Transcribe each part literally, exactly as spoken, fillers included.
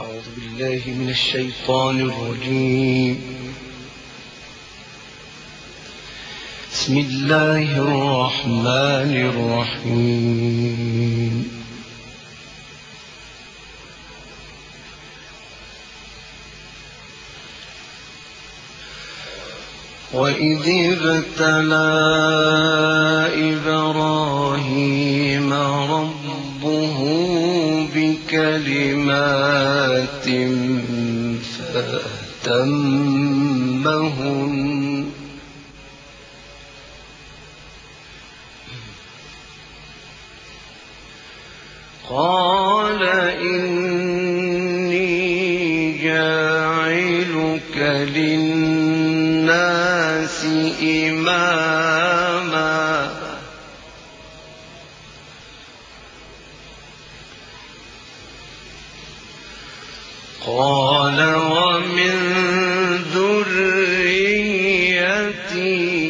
أعوذ بالله من الشيطان الرجيم. بسم الله الرحمن الرحيم. وإذ ابتلى إبراهيم ربه بكلمات فأتمهن قال إني جاعلك للناس إماما قال ومن ذريتي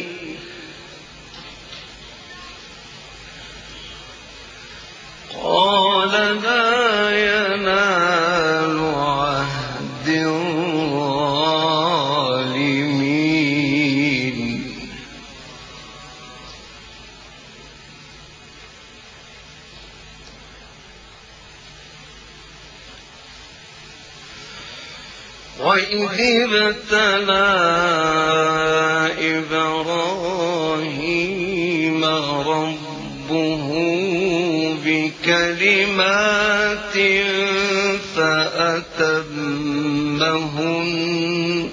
قال لا ينال عهد الظالمين وإذ ابتلى إبراهيم ربه بكلمات فأتمهن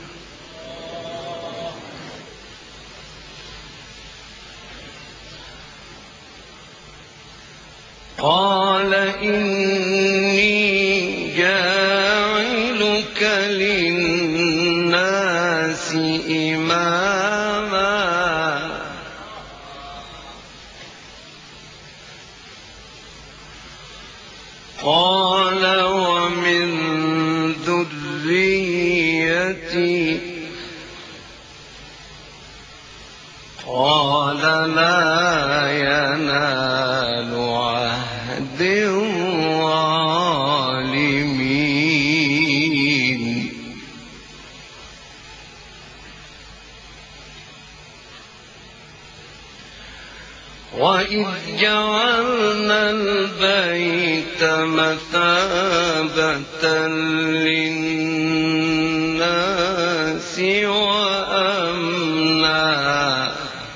قال إني جاعلك للناس إماما قال ومن ذريتي قال لا ينال عهد الظالمين وإذ جعلنا البيت مثابة للناس وأمنا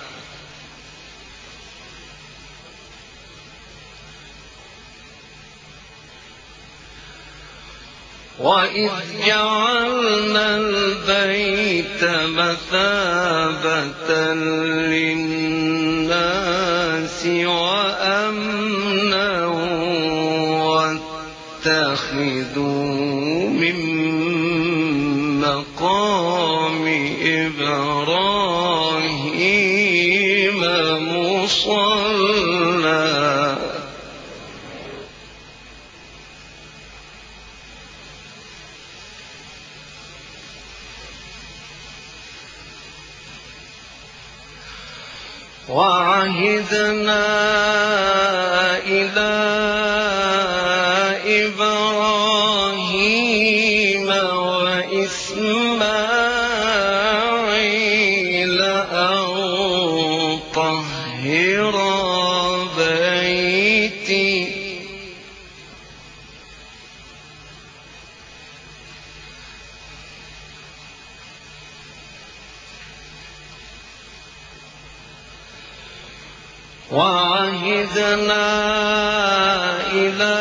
وإذ جعلنا البيت مثابة للناس وأمنا واتخذوا من مقام إبراهيم مصلى وعهدنا إلى إبراهيم وإسماعيل أن طهرا بيتي وعهدنا إلى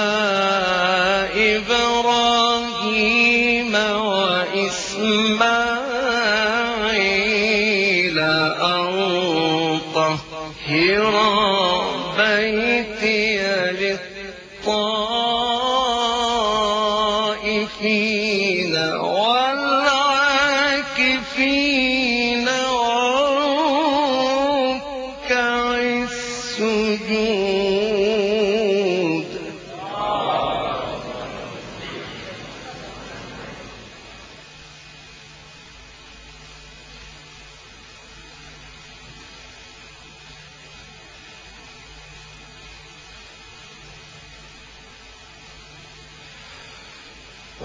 إبراهيم وإسماعيل أن طهرا بيتي للطائفين والعاكفين السجود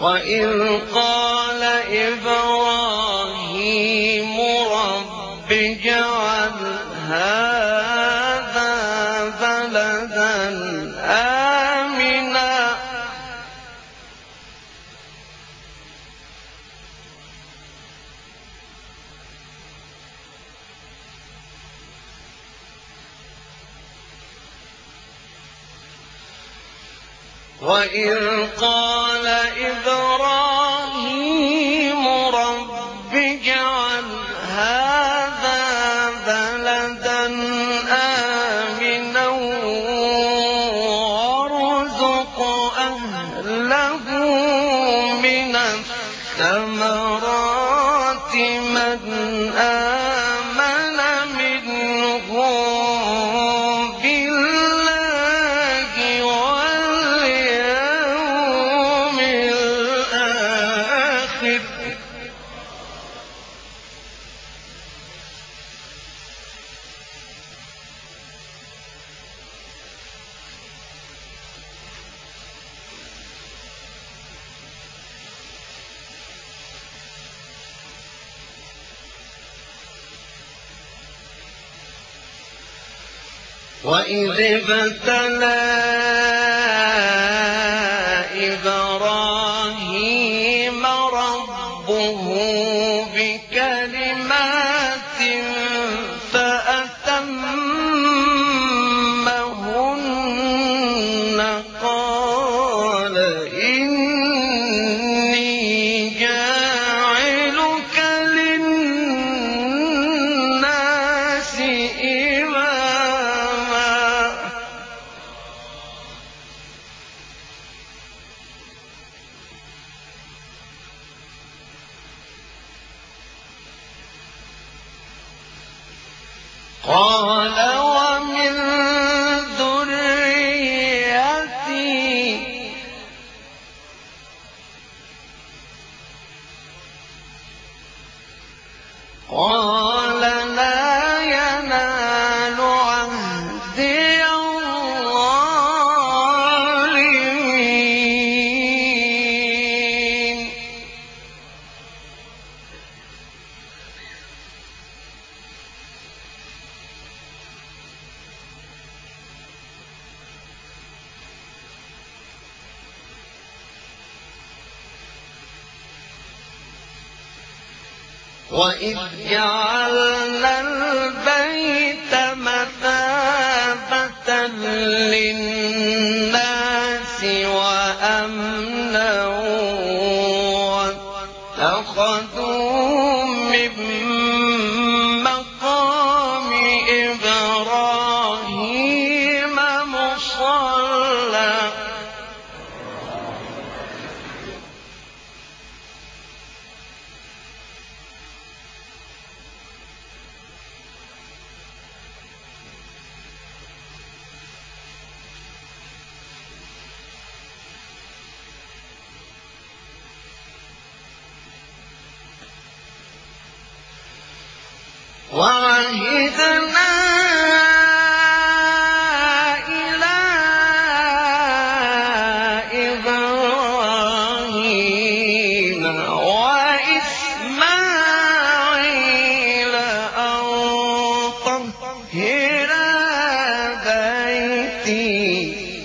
وإذ قال إبراهيم رب اجعل هذا بلدا آمنا وإذ قال إبراهيم رب اجعل هذا بلدا آمنا وارزق أهله من الثمرات من آمن منهم بالله واليوم الآخر وإذ ابتلى إبراهيم ربه بكلمات فأتمهن قال إني جاعلك للناس إماما قال ومن ذريتي قال لا ينال عهدي الظالمين وإذ جعلنا البيت مثابة للناس وأمنا واتخذوا من مقام إبراهيم مصلى وعهدنا إلى إبراهيم وإسماعيل أن طهرا بيتي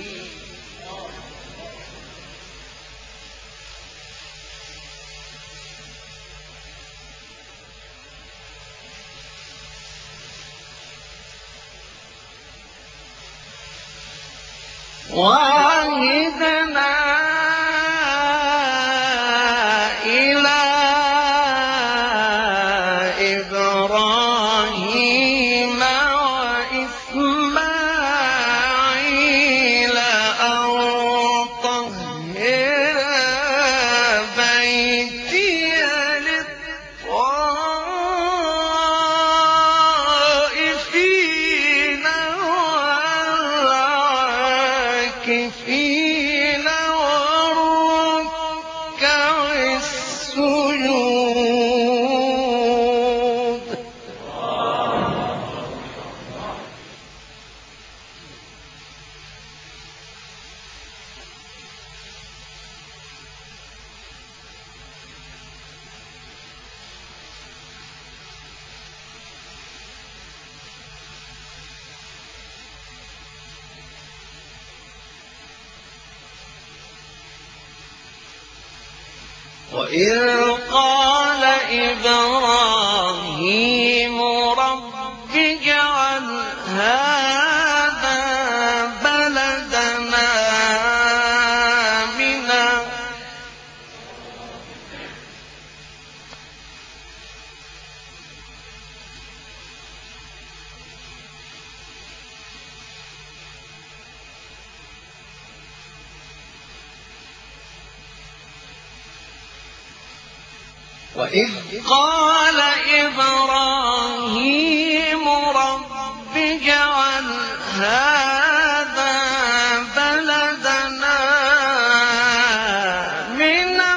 وعهدنا إلى إبراهيم وإسماعيل أن طهرا بيتي للطائفين والعاكفين والركع السجود وإذ قال إبراهيم رب اجعل هذا بلدنا آمنا وإذ قال إبراهيم رب اجعل هذا بلدنا آمنا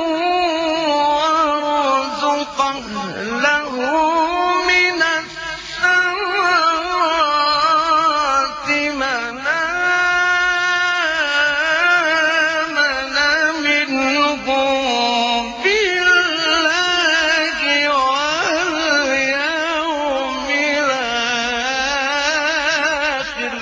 وارزق أهله من الثمرات من آمن منهم بالله واليوم الآخر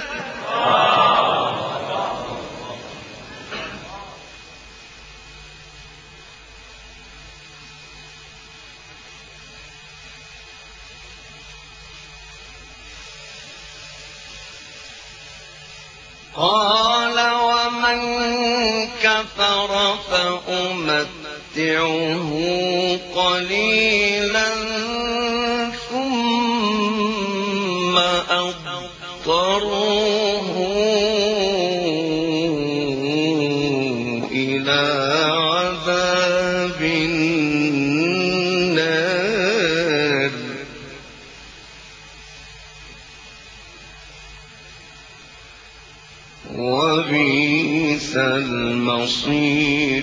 قال ومن كفر فأمتعه قليلا ثم أضطره إلى عذاب النار وبئس المصير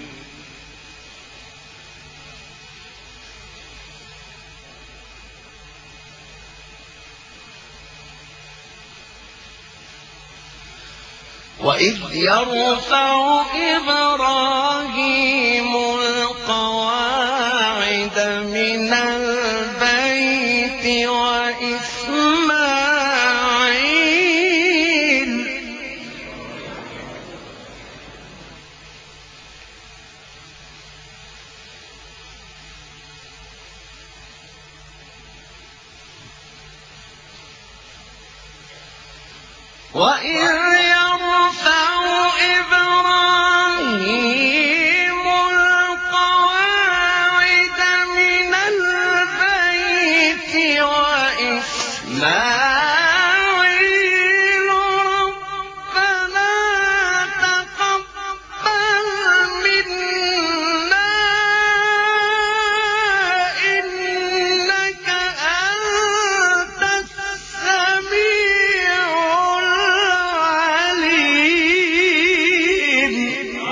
وإذ يرفع إبراهيم القواعد من البيت وإسماعيل وإذ يرفع إبراهيم القواعد من البيت وإسماعيل ربنا تقبل منا إنك أنت السميع العليم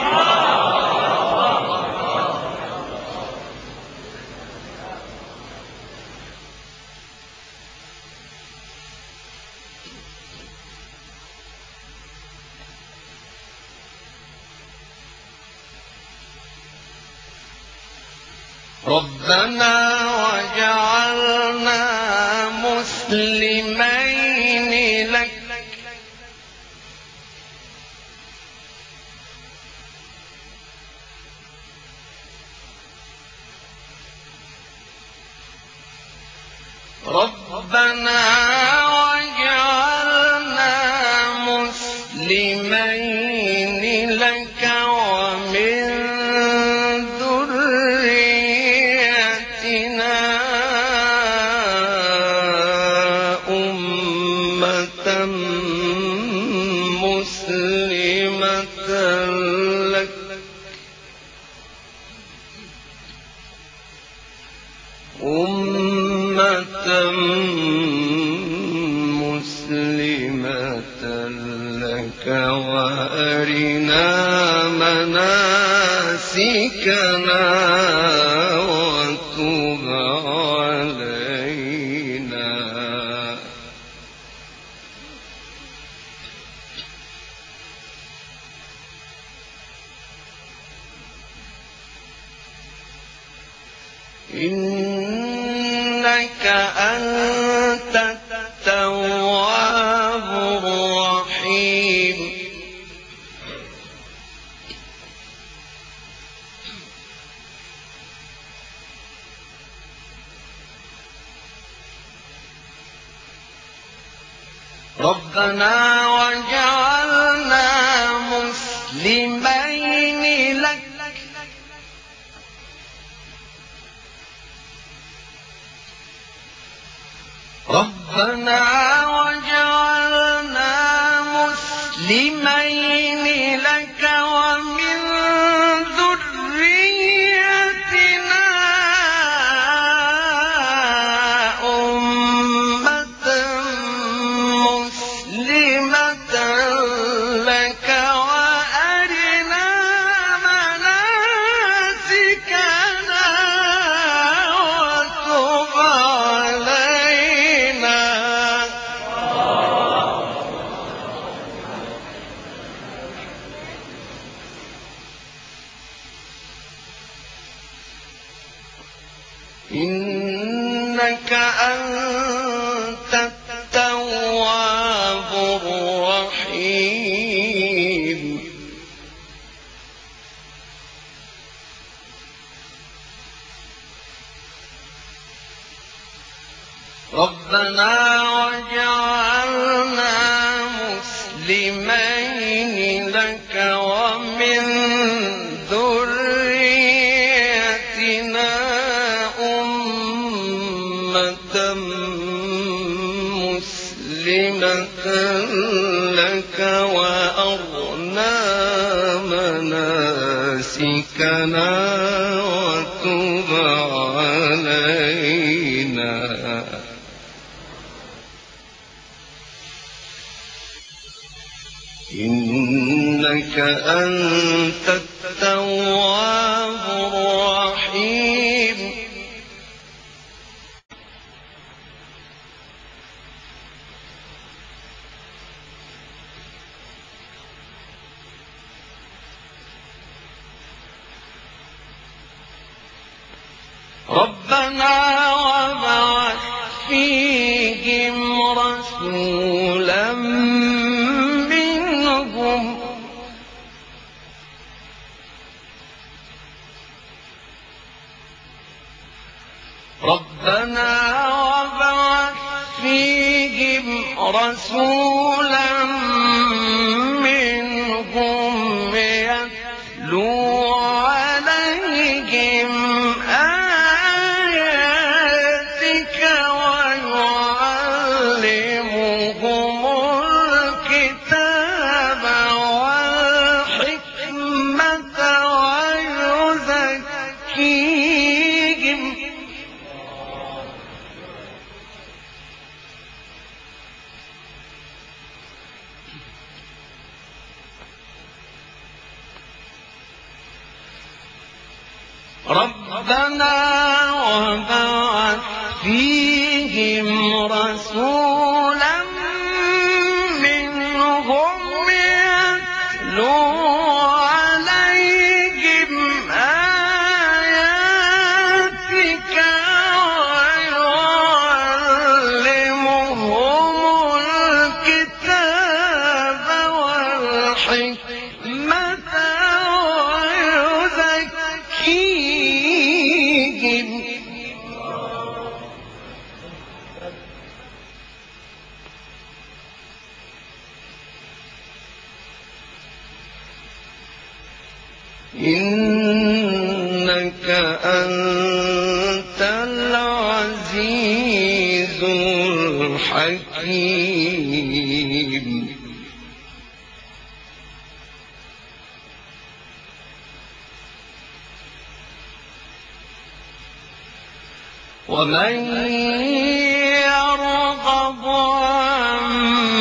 ربنا وجعلنا مسلمين لك ربنا وجعلنا مسلمين لك ومن ذريتنا أمة مسلمة لك أمة مسلمة لك وأرنا مناسكنا وتب علينا إنك أنت التواب الرحيم ربنا وجعلنا مسلمين لك ربنا وجعلنا مسلمين لك ومن ذريتنا أمة مسلمة لك وأرنا مناسكنا وتب علينا إنك أنت التواب الرحيم ربنا وجعلنا مسلمين لك ومن ذريتنا أمة مسلمة لك وأرنا مناسكنا وتب علينا إنك أنت التواب الرحيم ربنا وابعث فيهم رسولا منهم ربنا وابعث فيهم رسولا منهم يتلو عليهم آياتك ويعلمهم الكتاب والحكمة ويزكيهم ربنا وابعث فيهم رسولا منهم يتلو عليهم آياتك ويعلمهم الكتاب والحكمة ويزكيهم إنك أنت العزيز الحكيم ومن يرغب عن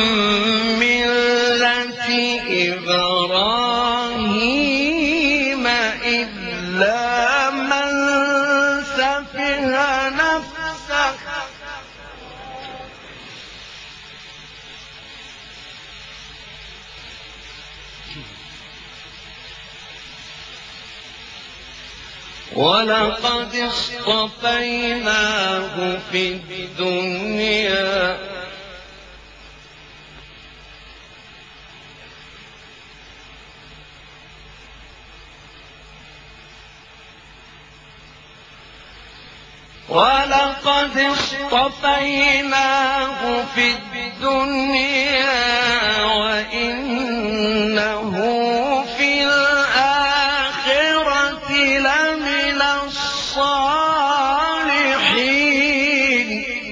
ملة إبراهيم إلا من سفه نفسه ولقد اصطفيناه في الدنيا ولقد اصطفيناه في الدنيا الدنيا وإنه في الآخرة لمن الصالحين.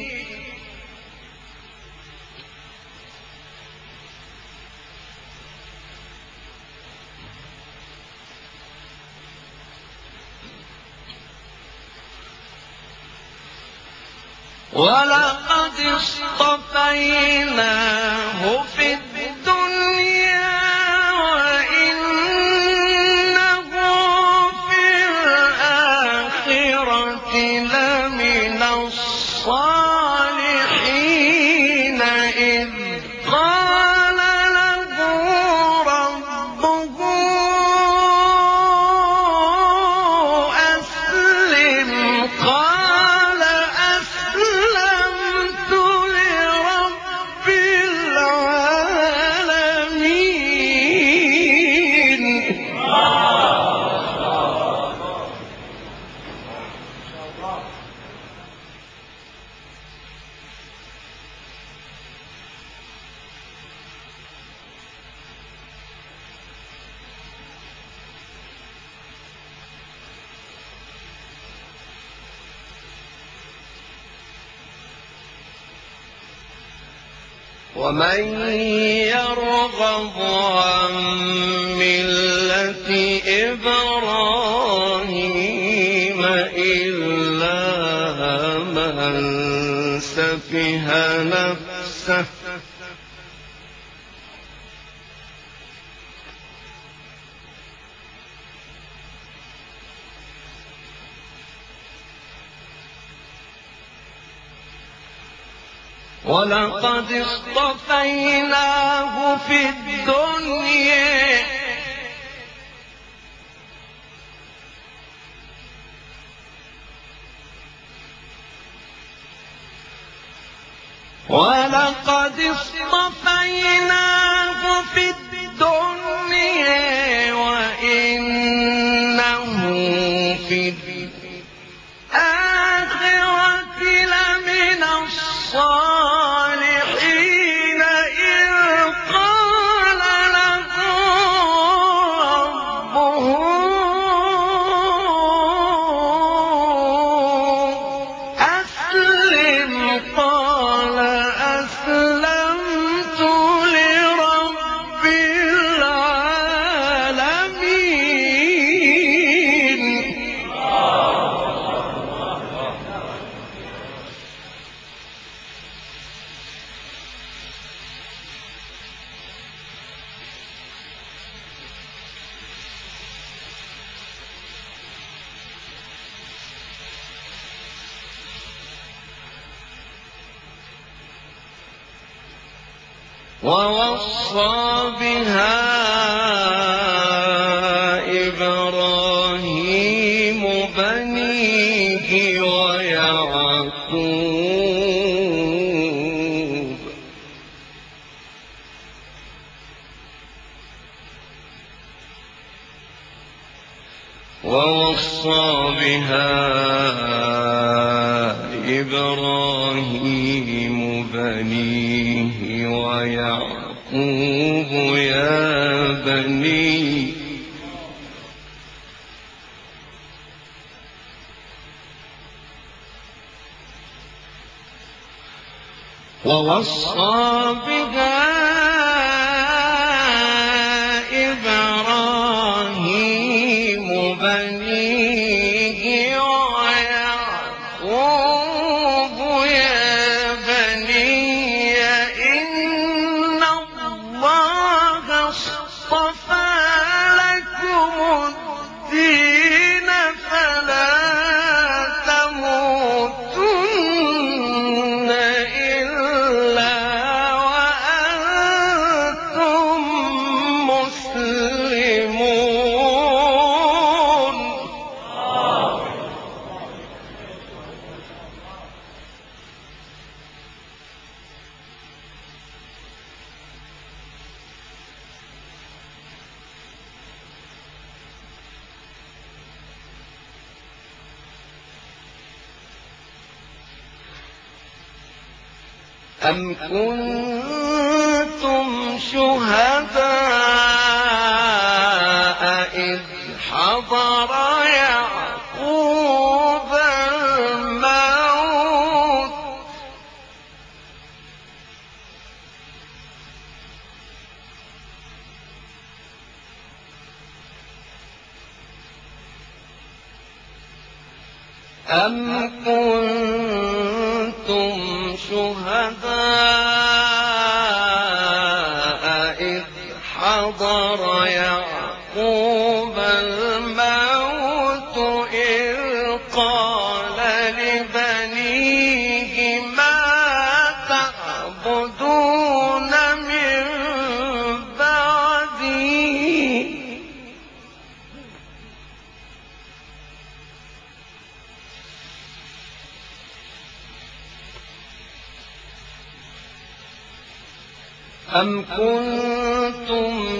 ولقد اصطفيناه في الدنيا وإنه في الآخرة لمن الصالحين. إذ قال له ربه أسلم قال أسلمت لرب العالمين. ومن يرغب عن ملة إبراهيم إلا من سفه نفسه ولقد اصطفيناه في الدنيا ولقد اصطفيناه في الدنيا وإنه في الآخرة لمن الصالحين. إذ قال له ربه أسلم قال أسلمت لرب العالمين. ووصى بها إبراهيم بنيه ويعقوب ووصى بها إبراهيم بنيه ويعقوب يا بني ووصى بها إبراهيم بنيه ويعقوب يا بني إن الله اصطفى لكم الدين فلا تموتن إلا وأنتم أم كنتم شهداء إذ حضر يعقوب الموت أم كنتم شهداء إذ حضر يعقوب الموت إذ قال لبنيه ما تعبدون من بعدي أم كنتم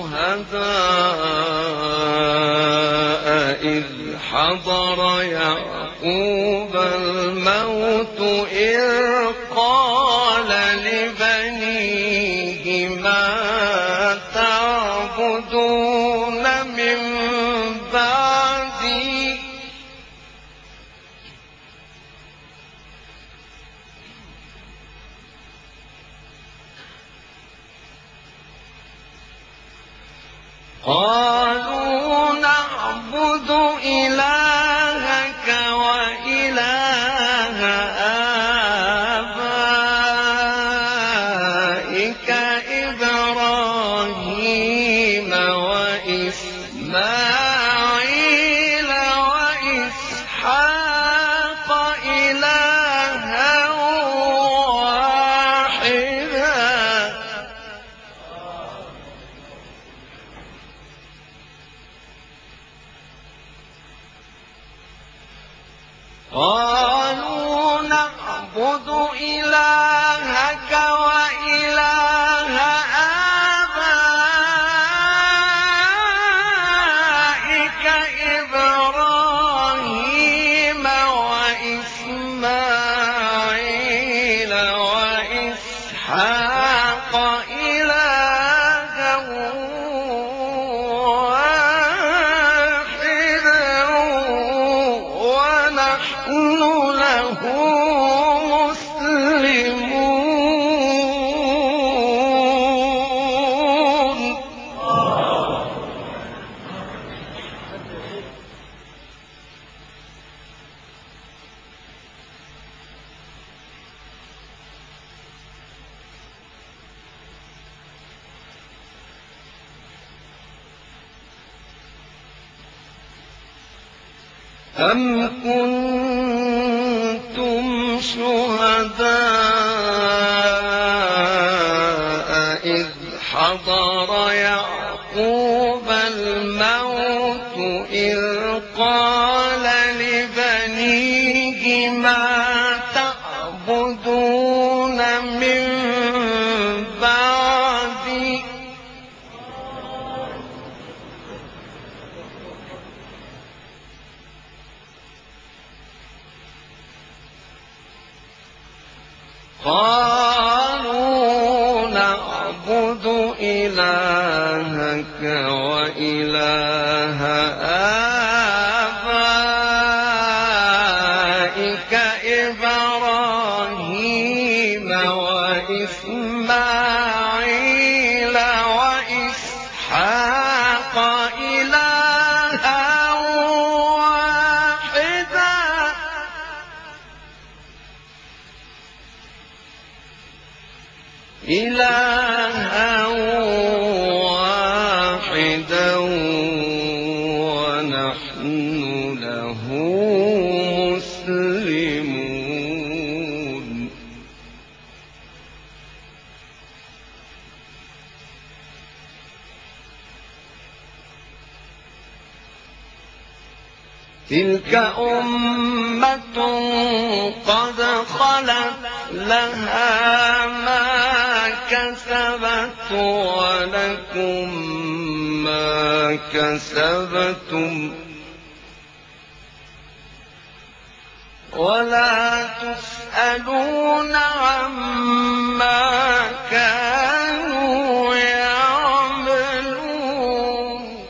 شهداء إذ حضر يعقوب الموت إذ قال لبنيه ما تعبدون من بعدي قالوا نعبد إلهك وإله آبائك إبراهيم وإسماعيل وإسحاق إلها واحدا قالوا نعبد إلهك وإله آبائك إبراهيم وإسماعيل وإسحاق إلها واحدا ونحن له مسلمون أم كنتم شهداء إذ حضر يعقوب الموت إذ قال لبنيه ما تعبدون من بعدي قالوا نعبد إلهك وإله آبائك إبراهيم وإسماعيل وإسحاق إلها واحدا إلها واحدا ونحن له مسلمون تلك أمة قد خلت لها ما كسبت ولكم ما كسبتم ولا تسألون يسألون عما كانوا يعملون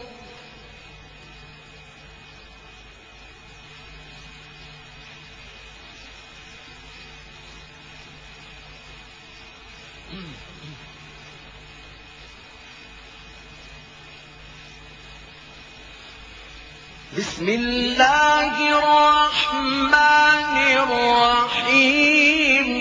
بسم الله الرحمن الرحيم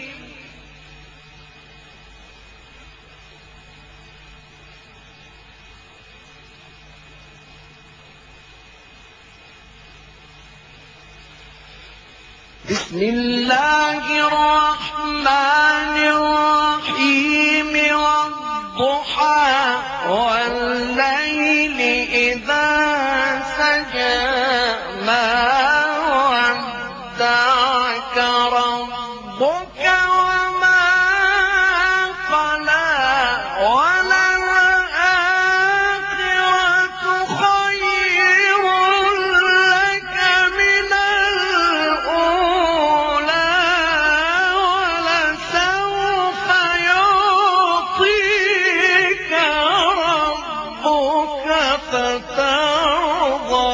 بسم الله الرحمن الرحيم والضحى والليل إذا سجى ما ودعك ربك وما قلى وللآخرة خير لك من الأولى ولسوف يعطيك ربك فترضى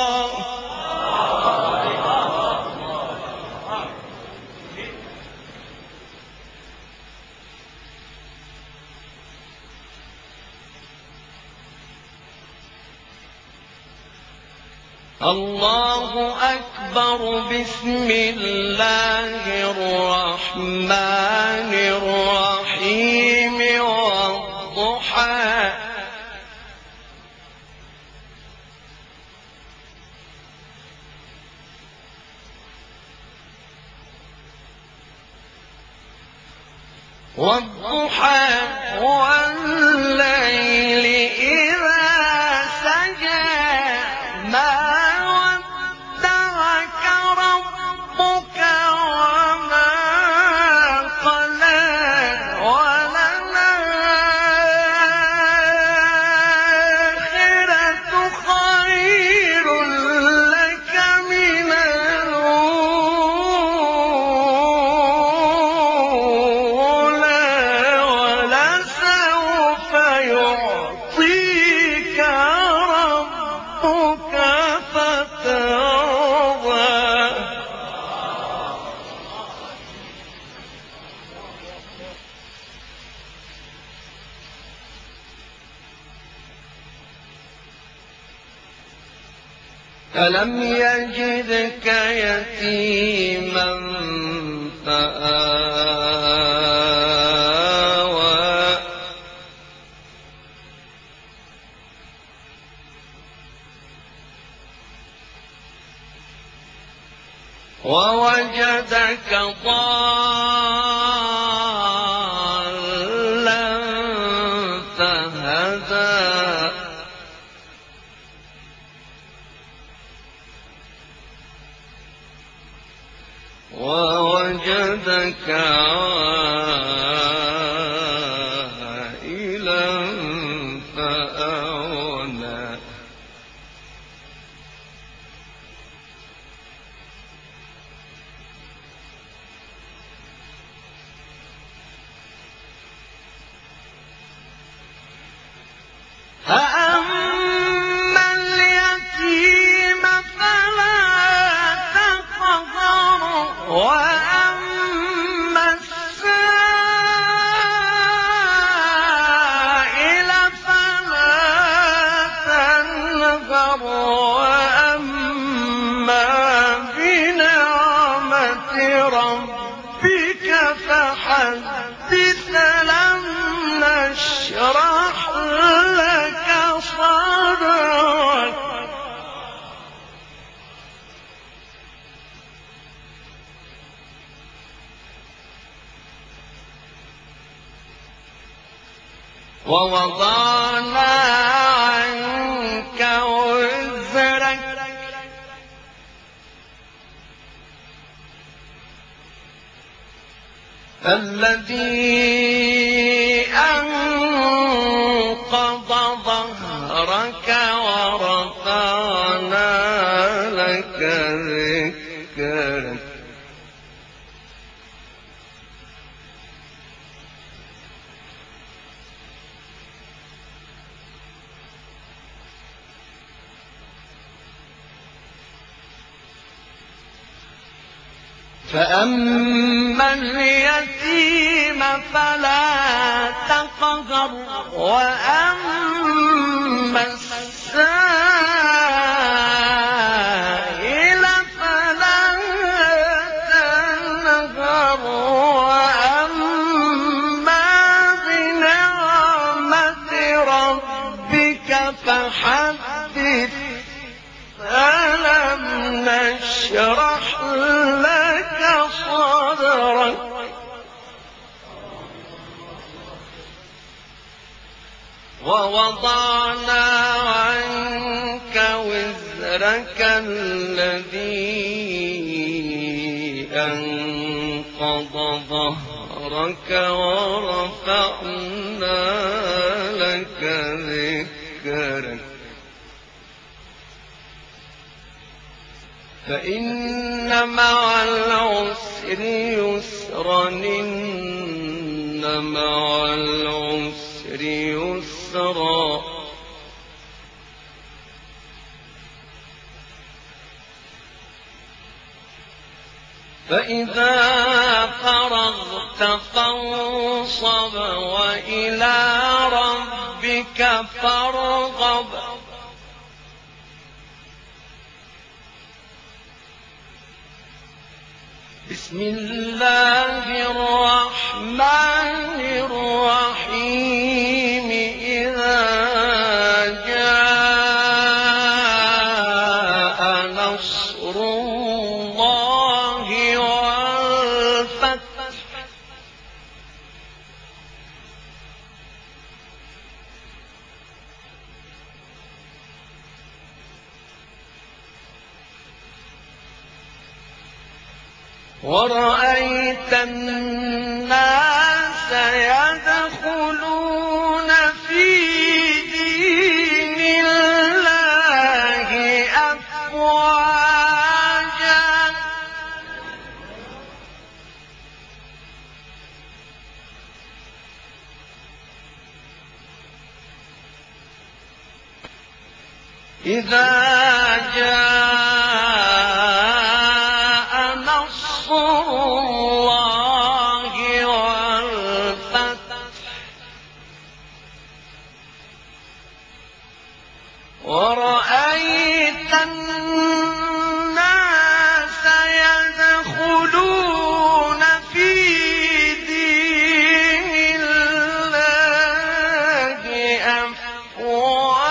الله أكبر بسم الله الرحمن الرحيم والضحى والضحى والليل إذا سجى ما ودعك ربك وما قلى وللآخرة خير لك من الأولى ولسوف يعطيك ربك فترضى ألم يجدك يتيما فآوى ووجدك ضالا فهدى ووجدك عائلا فأغنى فأما اليتيم فلا تقهر وأما السائل فلا تنهر وأما بنعمة ربك فحدث لم نشرح لك صدرك ووضعنا عنك وزرك الذي أنقض ظهرك ورفعنا لك ذكرك فأما اليتيم فلا تقهر وأما السائل فلا تنهر وأما بنعمة ربك فحدث ألم نشرح لك صدرك ووضعنا عنك وزرك الذي أنقض ظهرك ورفعنا لك ذكرك فإن مع العسر يسرا إن مع العسر يسرا فإذا فرغت فانصب وإلى ربك فارغب بسم الله الرحمن الرحيم إذا جاء نصر الله والفتح ورأيت الناس يدخلون في دين الله أفواجا إذا جاء نصر الله والفتح ورأيت الناس يدخلون في دين الله أفواجا